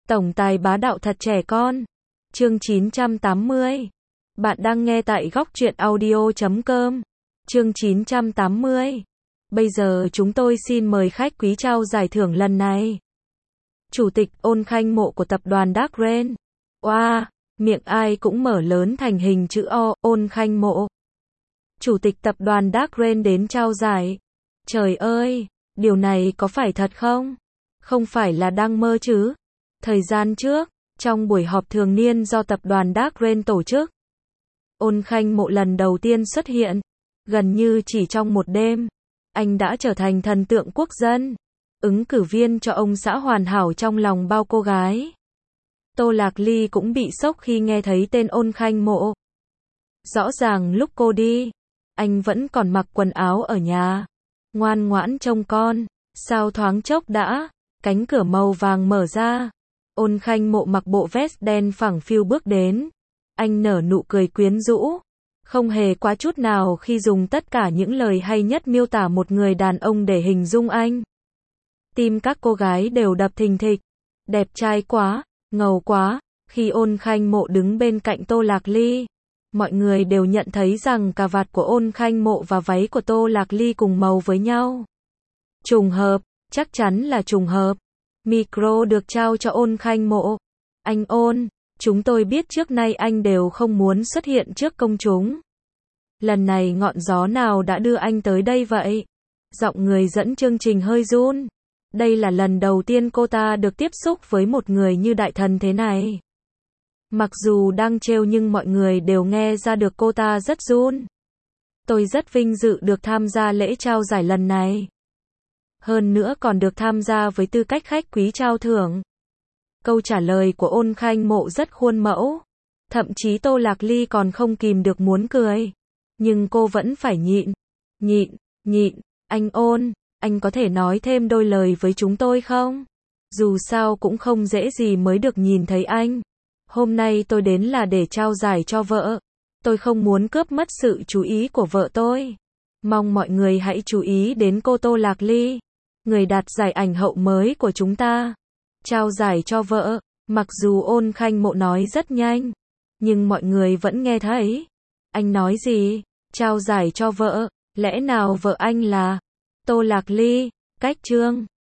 Tổng tài bá đạo thật trẻ con. Chương 980. Bạn đang nghe tại góc truyện audio.com. Chương 980. Bây giờ chúng tôi xin mời khách quý trao giải thưởng lần này. Chủ tịch Ôn Khanh Mộ của tập đoàn Dark Rain. Wow, miệng ai cũng mở lớn thành hình chữ O, Ôn Khanh Mộ. Chủ tịch tập đoàn Dark Rain đến trao giải. Trời ơi, điều này có phải thật không? Không phải là đang mơ chứ? Thời gian trước, trong buổi họp thường niên do tập đoàn Dark Rain tổ chức, Ôn Khanh Mộ lần đầu tiên xuất hiện. Gần như chỉ trong một đêm, anh đã trở thành thần tượng quốc dân, ứng cử viên cho ông xã hoàn hảo trong lòng bao cô gái. Tô Lạc Ly cũng bị sốc khi nghe thấy tên Ôn Khanh Mộ. Rõ ràng lúc cô đi, anh vẫn còn mặc quần áo ở nhà, ngoan ngoãn trông con. Sao thoáng chốc đã, cánh cửa màu vàng mở ra. Ôn Khanh Mộ mặc bộ vest đen phẳng phiu bước đến. Anh nở nụ cười quyến rũ, không hề quá chút nào khi dùng tất cả những lời hay nhất miêu tả một người đàn ông để hình dung anh. Tim các cô gái đều đập thình thịch. Đẹp trai quá, ngầu quá. Khi Ôn Khanh Mộ đứng bên cạnh Tô Lạc Ly, mọi người đều nhận thấy rằng cà vạt của Ôn Khanh Mộ và váy của Tô Lạc Ly cùng màu với nhau. Trùng hợp, chắc chắn là trùng hợp. Micro được trao cho Ôn Khanh Mộ. Anh Ôn, chúng tôi biết trước nay anh đều không muốn xuất hiện trước công chúng. Lần này ngọn gió nào đã đưa anh tới đây vậy? Giọng người dẫn chương trình hơi run. Đây là lần đầu tiên cô ta được tiếp xúc với một người như đại thần thế này. Mặc dù đang trêu nhưng mọi người đều nghe ra được cô ta rất run. Tôi rất vinh dự được tham gia lễ trao giải lần này. Hơn nữa còn được tham gia với tư cách khách quý trao thưởng. Câu trả lời của Ôn Khanh Mộ rất khuôn mẫu. Thậm chí Tô Lạc Ly còn không kìm được muốn cười. Nhưng cô vẫn phải nhịn. Anh Ôn, anh có thể nói thêm đôi lời với chúng tôi không? Dù sao cũng không dễ gì mới được nhìn thấy anh. Hôm nay tôi đến là để trao giải cho vợ. Tôi không muốn cướp mất sự chú ý của vợ tôi. Mong mọi người hãy chú ý đến cô Tô Lạc Ly, người đạt giải ảnh hậu mới của chúng ta. Trao giải cho vợ. Mặc dù Ôn Khanh Mộ nói rất nhanh, nhưng mọi người vẫn nghe thấy. Anh nói gì? Trao giải cho vợ? Lẽ nào vợ anh là Tô Lạc Ly? Cách chương